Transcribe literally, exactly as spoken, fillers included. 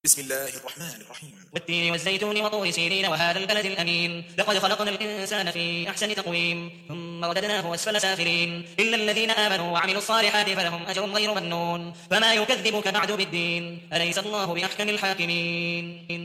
بسم الله الرحمن الرحيم. والتين والزيتون وطور سينين وهذا البلد الأمين لقد خلقنا الإنسان في أحسن تقويم ثم رددناه أسفل سافلين إلا الذين آمنوا وعملوا الصالحات فلهم أجر غير ممنون فما يكذبك بعد بالدين أليس الله بأحكم الحاكمين.